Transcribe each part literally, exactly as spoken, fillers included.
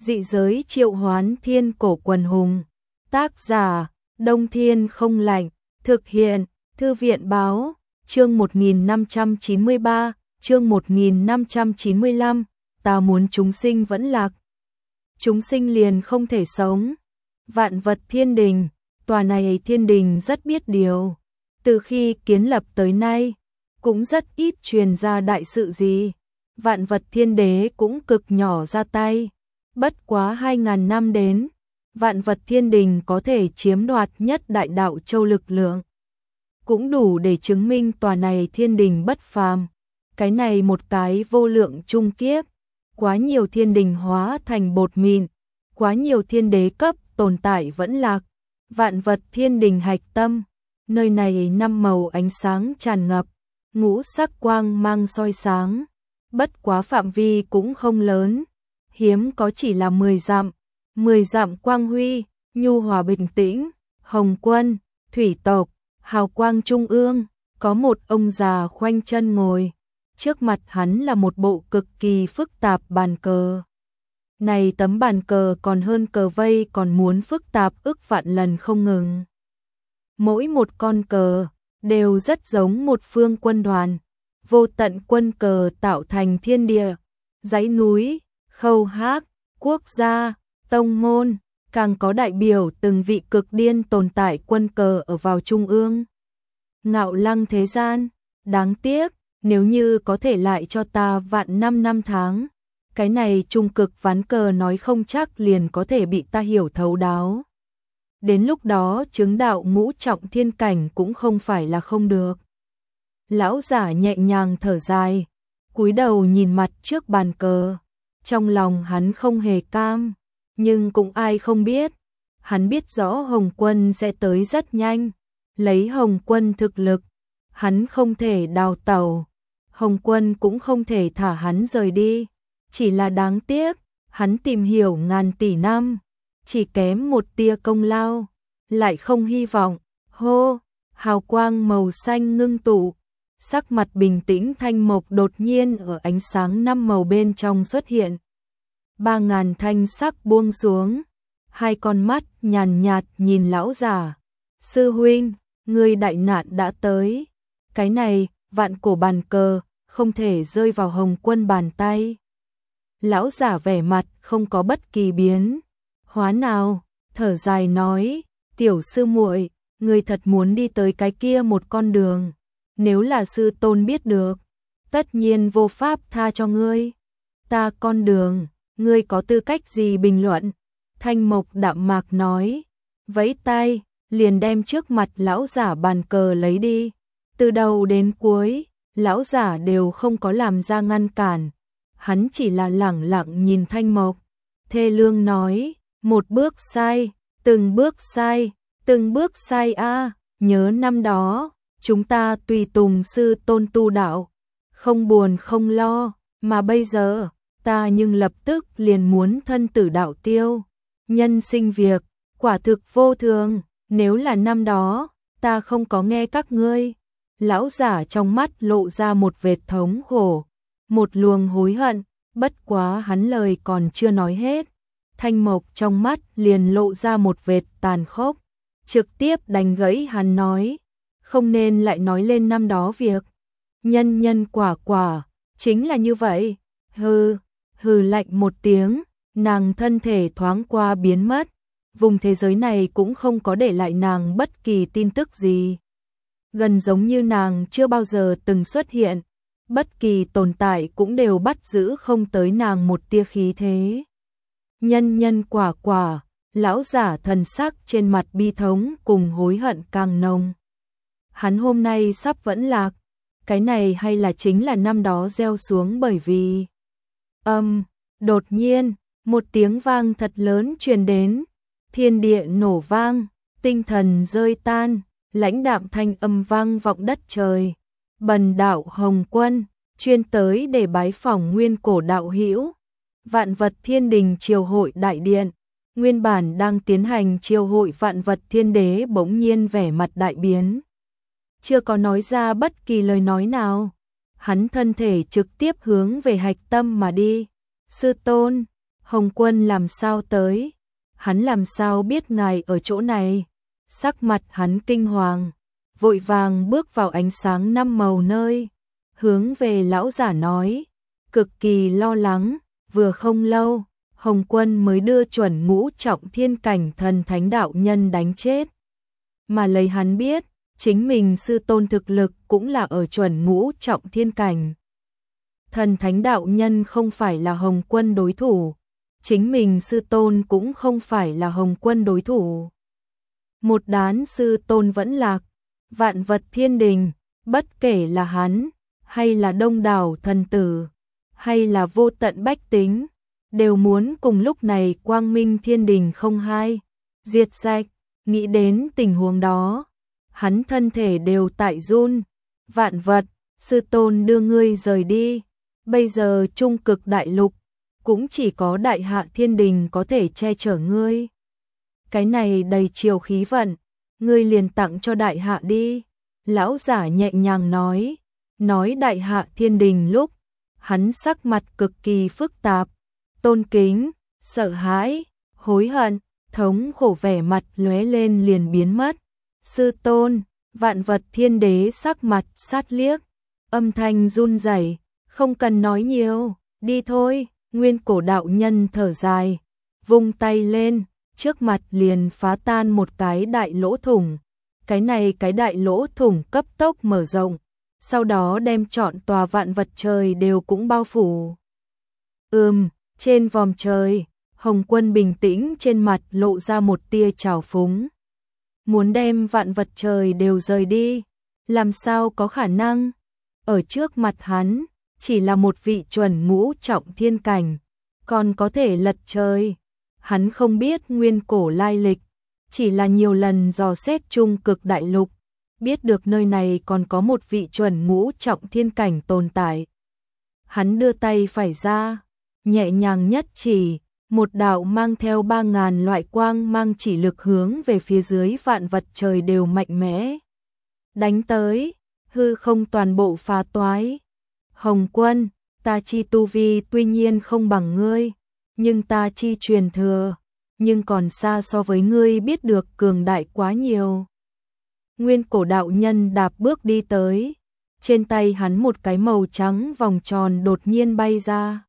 Dị giới triệu hoán thiên cổ quần hùng. Tác giả, Đông Thiên không lạnh. Thực hiện, Thư viện báo, chương một nghìn năm trăm chín mươi ba, chương một nghìn năm trăm chín mươi lăm, ta muốn chúng sinh vẫn lạc. Chúng sinh liền không thể sống. Vạn vật thiên đình, tòa này thiên đình rất biết điều. Từ khi kiến lập tới nay, cũng rất ít truyền ra đại sự gì. Vạn vật thiên đế cũng cực nhỏ ra tay. Bất quá hai ngàn năm đến, vạn vật thiên đình có thể chiếm đoạt nhất đại đạo châu lực lượng. Cũng đủ để chứng minh tòa này thiên đình bất phàm. Cái này một cái vô lượng trung kiếp. Quá nhiều thiên đình hóa thành bột mịn. Quá nhiều thiên đế cấp tồn tại vẫn lạc. Vạn vật thiên đình hạch tâm. Nơi này năm màu ánh sáng tràn ngập. Ngũ sắc quang mang soi sáng. Bất quá phạm vi cũng không lớn. Hiếm có chỉ là mười dặm. mười dặm quang huy, nhu hòa bình tĩnh. Hồng quân, thủy tộc, hào quang trung ương. Có một ông già khoanh chân ngồi. Trước mặt hắn là một bộ cực kỳ phức tạp bàn cờ. Này tấm bàn cờ còn hơn cờ vây, còn muốn phức tạp ức vạn lần không ngừng. Mỗi một con cờ đều rất giống một phương quân đoàn. Vô tận quân cờ tạo thành thiên địa, dãy núi, khâu hát, quốc gia, tông môn, càng có đại biểu từng vị cực điên tồn tại quân cờ ở vào trung ương. Ngạo lăng thế gian, đáng tiếc, nếu như có thể lại cho ta vạn năm năm tháng, cái này trung cực ván cờ nói không chắc liền có thể bị ta hiểu thấu đáo. Đến lúc đó chứng đạo ngũ trọng thiên cảnh cũng không phải là không được. Lão giả nhẹ nhàng thở dài, cúi đầu nhìn mặt trước bàn cờ. Trong lòng hắn không hề cam, nhưng cũng ai không biết. Hắn biết rõ Hồng Quân sẽ tới rất nhanh. Lấy Hồng Quân thực lực, hắn không thể đào tẩu. Hồng Quân cũng không thể thả hắn rời đi. Chỉ là đáng tiếc, hắn tìm hiểu ngàn tỷ năm, chỉ kém một tia công lao, lại không hy vọng. Hô, hào quang màu xanh ngưng tụ. Sắc mặt bình tĩnh Thanh Mộc đột nhiên ở ánh sáng năm màu bên trong xuất hiện. Ba ngàn thanh sắc buông xuống. Hai con mắt nhàn nhạt nhìn lão giả. Sư huynh, ngươi đại nạn đã tới. Cái này, vạn cổ bàn cờ, không thể rơi vào Hồng Quân bàn tay. Lão giả vẻ mặt không có bất kỳ biến hóa nào, thở dài nói, tiểu sư muội, ngươi thật muốn đi tới cái kia một con đường. Nếu là sư tôn biết được, tất nhiên vô pháp tha cho ngươi. Ta con đường, ngươi có tư cách gì bình luận? Thanh Mộc đạm mạc nói, vẫy tay, liền đem trước mặt lão giả bàn cờ lấy đi. Từ đầu đến cuối, lão giả đều không có làm ra ngăn cản. Hắn chỉ là lẳng lặng nhìn Thanh Mộc. Thê lương nói, một bước sai, từng bước sai, từng bước sai a. Nhớ năm đó, chúng ta tùy tùng sư tôn tu đạo, không buồn không lo, mà bây giờ, ta nhưng lập tức liền muốn thân tử đạo tiêu. Nhân sinh việc, quả thực vô thường, nếu là năm đó, ta không có nghe các ngươi. Lão giả trong mắt lộ ra một vệt thống khổ, một luồng hối hận, bất quá hắn lời còn chưa nói hết. Thanh Mộc trong mắt liền lộ ra một vệt tàn khốc, trực tiếp đánh gãy hắn nói, không nên lại nói lên năm đó việc. Nhân nhân quả quả, chính là như vậy. Hừ, hừ lạnh một tiếng, nàng thân thể thoáng qua biến mất. Vùng thế giới này cũng không có để lại nàng bất kỳ tin tức gì. Gần giống như nàng chưa bao giờ từng xuất hiện. Bất kỳ tồn tại cũng đều bắt giữ không tới nàng một tia khí thế. Nhân nhân quả quả, lão giả thần sắc trên mặt bi thống cùng hối hận càng nồng. Hắn hôm nay sắp vẫn lạc, cái này hay là chính là năm đó gieo xuống bởi vì... Âm, um, đột nhiên, một tiếng vang thật lớn truyền đến, thiên địa nổ vang, tinh thần rơi tan, lãnh đạm thanh âm vang vọng đất trời. Bần đạo Hồng Quân, chuyên tới để bái phỏng nguyên cổ đạo hữu. Vạn vật thiên đình triều hội đại điện, nguyên bản đang tiến hành triều hội vạn vật thiên đế bỗng nhiên vẻ mặt đại biến. Chưa có nói ra bất kỳ lời nói nào. Hắn thân thể trực tiếp hướng về hạch tâm mà đi. Sư tôn, Hồng Quân làm sao tới? Hắn làm sao biết ngài ở chỗ này? Sắc mặt hắn kinh hoàng, vội vàng bước vào ánh sáng năm màu nơi, hướng về lão giả nói, cực kỳ lo lắng. Vừa không lâu, Hồng Quân mới đưa chuẩn ngũ trọng thiên cảnh thần thánh đạo nhân đánh chết. Mà lấy hắn biết, chính mình sư tôn thực lực cũng là ở chuẩn ngũ trọng thiên cảnh. Thần thánh đạo nhân không phải là Hồng Quân đối thủ, chính mình sư tôn cũng không phải là Hồng Quân đối thủ. Một đán sư tôn vẫn lạc, vạn vật thiên đình, bất kể là hắn, hay là đông đảo thần tử, hay là vô tận bách tính, đều muốn cùng lúc này quang minh thiên đình không hai, diệt sạch. Nghĩ đến tình huống đó, hắn thân thể đều tại run. Vạn vật, sư tôn đưa ngươi rời đi, bây giờ trung cực đại lục, cũng chỉ có đại hạ thiên đình có thể che chở ngươi. Cái này đầy chiều khí vận, ngươi liền tặng cho đại hạ đi. Lão giả nhẹ nhàng nói, nói đại hạ thiên đình lúc, hắn sắc mặt cực kỳ phức tạp, tôn kính, sợ hãi, hối hận, thống khổ, vẻ mặt lóe lên liền biến mất. Sư tôn, vạn vật thiên đế sắc mặt sát liếc, âm thanh run rẩy, không cần nói nhiều, đi thôi. Nguyên cổ đạo nhân thở dài, vung tay lên, trước mặt liền phá tan một cái đại lỗ thủng. Cái này cái đại lỗ thủng cấp tốc mở rộng, sau đó đem trọn tòa vạn vật trời đều cũng bao phủ. Ừm, trên vòm trời, Hồng Quân bình tĩnh, trên mặt lộ ra một tia trào phúng. Muốn đem vạn vật trời đều rời đi, làm sao có khả năng? Ở trước mặt hắn, chỉ là một vị chuẩn ngũ trọng thiên cảnh, còn có thể lật trời. Hắn không biết nguyên cổ lai lịch, chỉ là nhiều lần dò xét trung cực đại lục, biết được nơi này còn có một vị chuẩn ngũ trọng thiên cảnh tồn tại. Hắn đưa tay phải ra, nhẹ nhàng nhất chỉ, một đạo mang theo ba ngàn loại quang mang chỉ lực hướng về phía dưới vạn vật trời đều mạnh mẽ đánh tới, hư không toàn bộ phá toái. Hồng Quân, ta chi tu vi tuy nhiên không bằng ngươi, nhưng ta chi truyền thừa, nhưng còn xa so với ngươi biết được cường đại quá nhiều. Nguyên cổ đạo nhân đạp bước đi tới, trên tay hắn một cái màu trắng vòng tròn đột nhiên bay ra.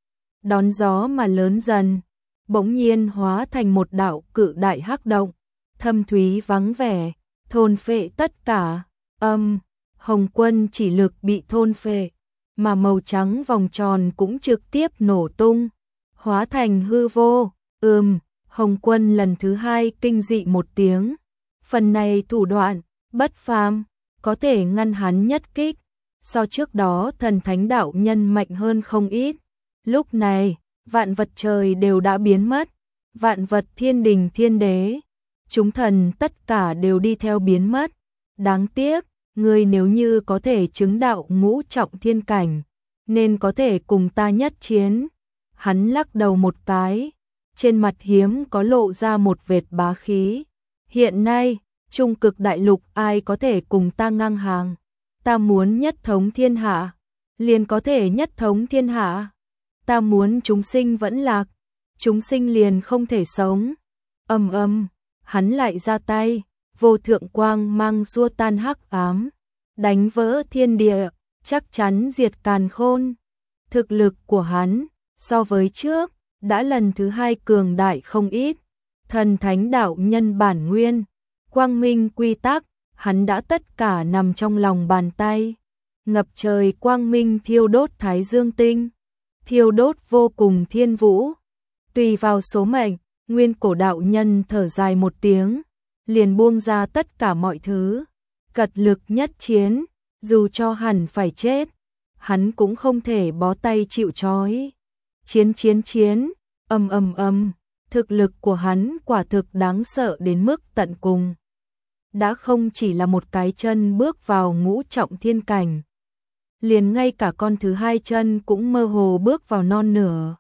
Đón gió mà lớn dần, bỗng nhiên hóa thành một đạo cự đại hắc động, thâm thúy vắng vẻ, thôn phệ tất cả. Âm, Hồng Quân chỉ lực bị thôn phệ, mà màu trắng vòng tròn cũng trực tiếp nổ tung, hóa thành hư vô. Ừm, Hồng Quân lần thứ hai kinh dị một tiếng. Phần này thủ đoạn bất phàm, có thể ngăn hắn nhất kích, so trước đó thần thánh đạo nhân mạnh hơn không ít. Lúc này, vạn vật trời đều đã biến mất, vạn vật thiên đình thiên đế, chúng thần tất cả đều đi theo biến mất. Đáng tiếc, ngươi nếu như có thể chứng đạo ngũ trọng thiên cảnh, nên có thể cùng ta nhất chiến. Hắn lắc đầu một cái, trên mặt hiếm có lộ ra một vệt bá khí. Hiện nay, trung cực đại lục ai có thể cùng ta ngang hàng? Ta muốn nhất thống thiên hạ, liền có thể nhất thống thiên hạ. Ta muốn chúng sinh vẫn lạc, chúng sinh liền không thể sống. Ầm ầm, hắn lại ra tay, vô thượng quang mang xua tan hắc ám, đánh vỡ thiên địa, chắc chắn diệt càn khôn. Thực lực của hắn, so với trước, đã lần thứ hai cường đại không ít. Thần thánh đạo nhân bản nguyên, quang minh quy tắc, hắn đã tất cả nằm trong lòng bàn tay. Ngập trời quang minh thiêu đốt thái dương tinh, thiêu đốt vô cùng thiên vũ. Tùy vào số mệnh, nguyên cổ đạo nhân thở dài một tiếng, liền buông ra tất cả mọi thứ, cật lực nhất chiến, dù cho hẳn phải chết, hắn cũng không thể bó tay chịu trói. Chiến chiến chiến, ầm ầm ầm, thực lực của hắn quả thực đáng sợ đến mức tận cùng. Đã không chỉ là một cái chân bước vào ngũ trọng thiên cảnh, liền ngay cả con thứ hai chân cũng mơ hồ bước vào non nửa.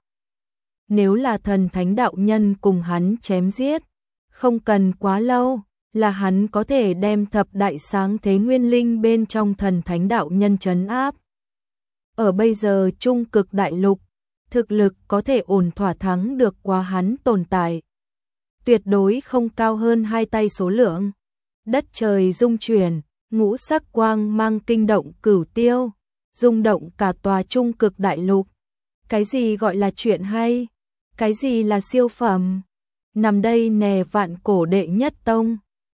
Nếu là thần thánh đạo nhân cùng hắn chém giết, không cần quá lâu, là hắn có thể đem thập đại sáng thế nguyên linh bên trong thần thánh đạo nhân trấn áp. Ở bây giờ trung cực đại lục, thực lực có thể ổn thỏa thắng được quá hắn tồn tại. Tuyệt đối không cao hơn hai tay số lượng. Đất trời rung chuyển, ngũ sắc quang mang kinh động cửu tiêu, rung động cả tòa trung cực đại lục. Cái gì gọi là chuyện hay? Cái gì là siêu phẩm? Nằm đây nè vạn cổ đệ nhất tông.